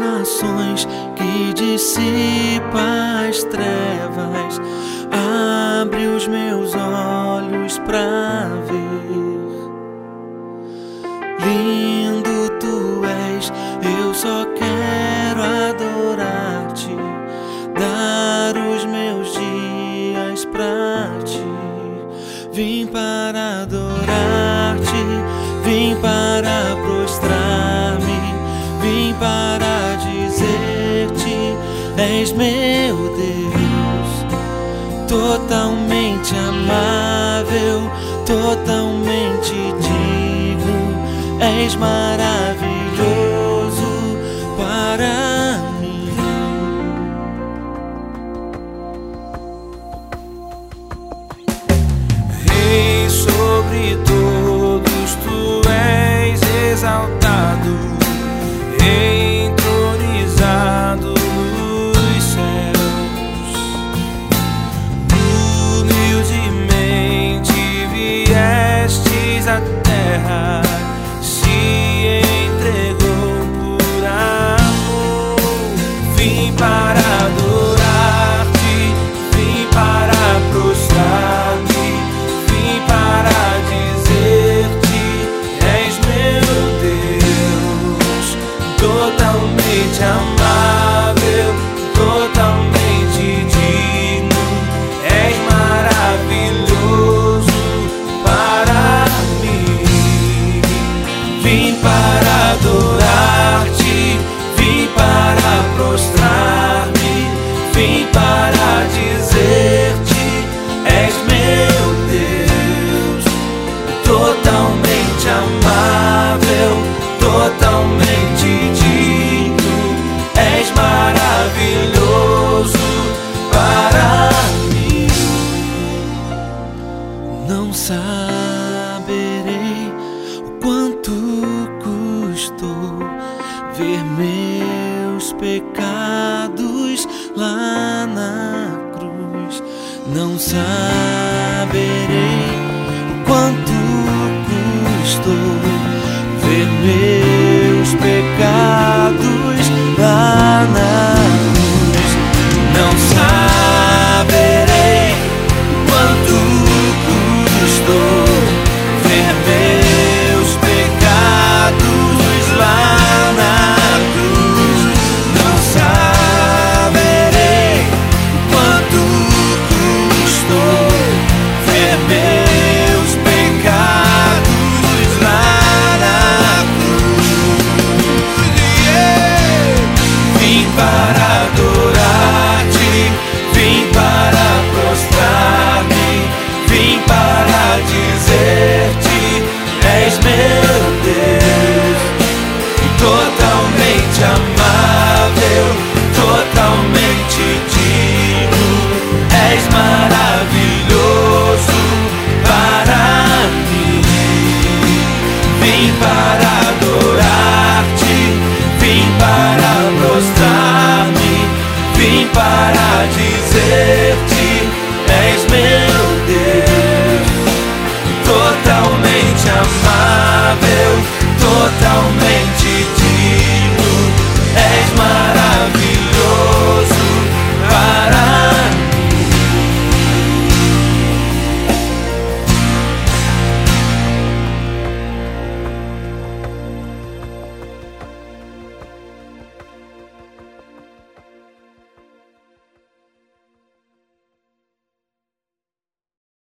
nações, que dissipa as trevas. Abre os meus olhos pra ver. Lindo tu és, eu só quero adorar-te, dar os meus dias pra ti. Vim para adorar-te, vim para prostrar-me, vim para dizer-te: és meu Deus, totalmente amável, totalmente digno, és maravilhoso para mim. Rei sobre todos, tu és exaltado, entronizado nos céus. Humildemente viestes à terra, se entregou por amor. Vim para adorar-te, vim para prostrar-me, vim para dizer-te: és meu Deus, totalmente amável, totalmente digno, és maravilhoso para mim. Vim para adorar-te, vim para prostrar-me, vim para dizer-te: és meu Deus, totalmente amável, totalmente digno, és maravilhoso para mim. Não saberei o quanto custou ver meus pecados lá na cruz. Não saberei o quanto custou ver meus pecados lá na cruz. Não saberei o quanto custou ver meus pecados lá na cruz. Não saberei o quanto custou ver meus pecados lá na cruz. Vim para adorar.